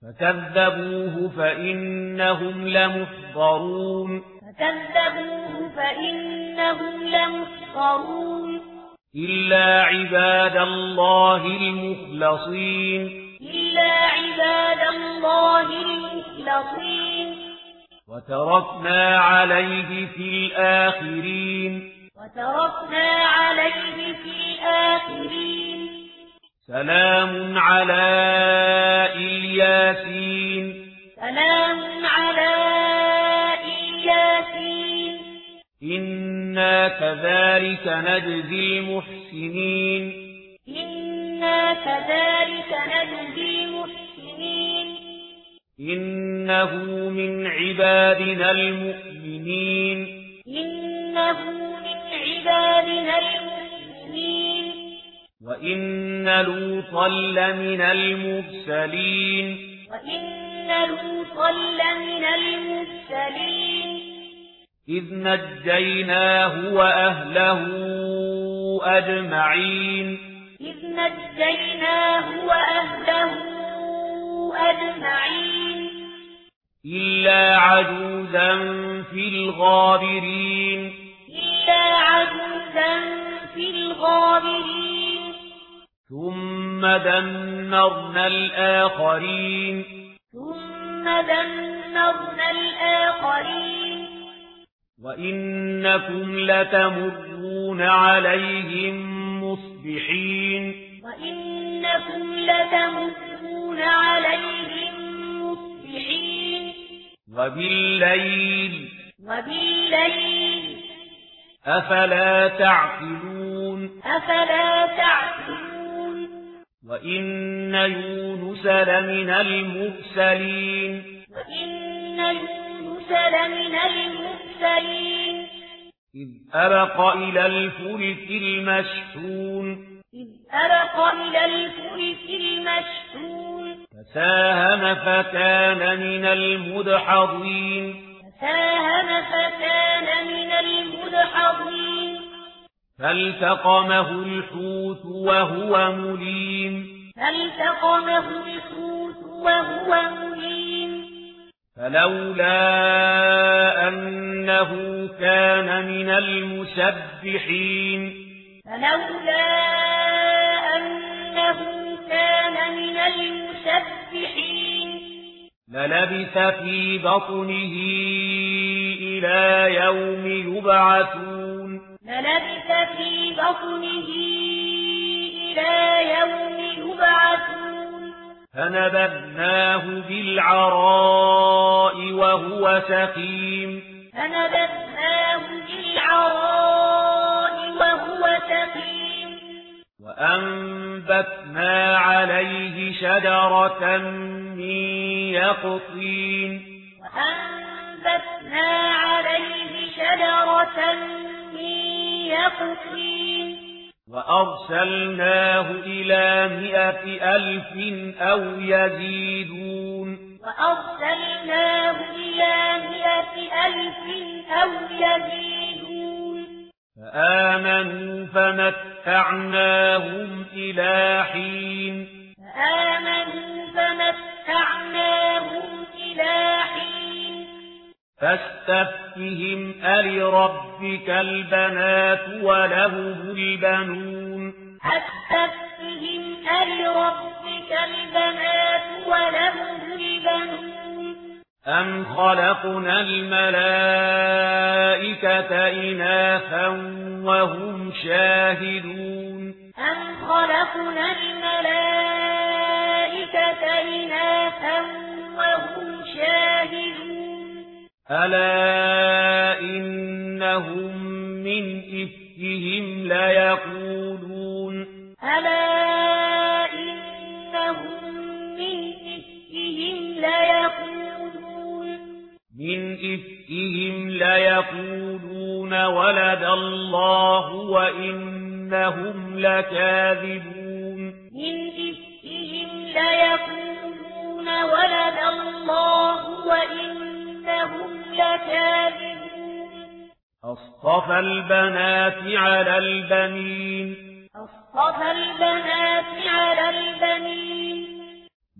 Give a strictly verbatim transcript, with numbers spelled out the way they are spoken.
فكذبوه فإنهم لمحضرون فكذبوه فإنهم لمحضرون إلا عباد الله المخلصين إلا عباد الله المخلصين وتركنا عليه في الآخرين وتركنا عليه في الآخرين سلام على الياسين سلام على الياسين إنا كذلك نجزي المحسنين إنا كذلك نجزي المحسنين إنه من عبادنا المؤمنين إنه من عبادنا المؤمنين وإن لوطا لمن المرسلين وإن لوطا لمن المرسلين إذ نجيناه وأهله أجمعين إذ نجيناه وأهله أجمعين إلا عجوزا في الغابرين إلا عجوزا في الغابرين ثم دمرنا الآخرين ثم دمرنا الآخرين وإنكم لتمرون عليهم مصبحين وإنكم لتمرون عليهم مصبحين وبالليل وبالليل أفلا تعقلون أفلا تعقلون وإن يونس لمن المرسلين وإن يونس لمن المرسلين إذ أبق إلى الفلك المشحون إذ أبق إلى الفلك المشحون فساهم فكان من المدحضين فساهم فكان من المدحضين فالتقمه الحوت وهو مليم فالتقمه الحوت وهو مليم فلولا أنه كان من المسبحين فلولا أنه كان من المسبحين للبث في بطنه إلى يوم يبعثون للبث في بطنه إلى يوم يبعثون فنبذناه بالعراء وهو سقيم فنبذناه بالعراء وهو سقيم وأنبتنا عليه شجرة من يقطين وأنبتنا عليه شجرة من يقطين وأرسلناه إلى مئة ألف أو يزيدون وأرسلناه إلى مئة ألف أو يزيدون فآمنوا فمتعناهم إلى حين فآمنوا فمتعناهم إلى حين فاستفتهم ألربك البنات ولهم البنون فاستفتهم ألربك البنات ولهم البنون أم خلقنا الملائكة إناثا وهم شاهدون أم خلقنا الملائكة إناثا وهم شاهدون ألا إنهم من إفكهم ليقولون ألا إنهم من إفكهم ليقولون من إفكهم ليقولون ولد الله وإنهم لكاذبون من إفكهم ليقولون ولد الله وإنهم لكاذبون أصطفى البنات على البنين أصطفى البنات على البنين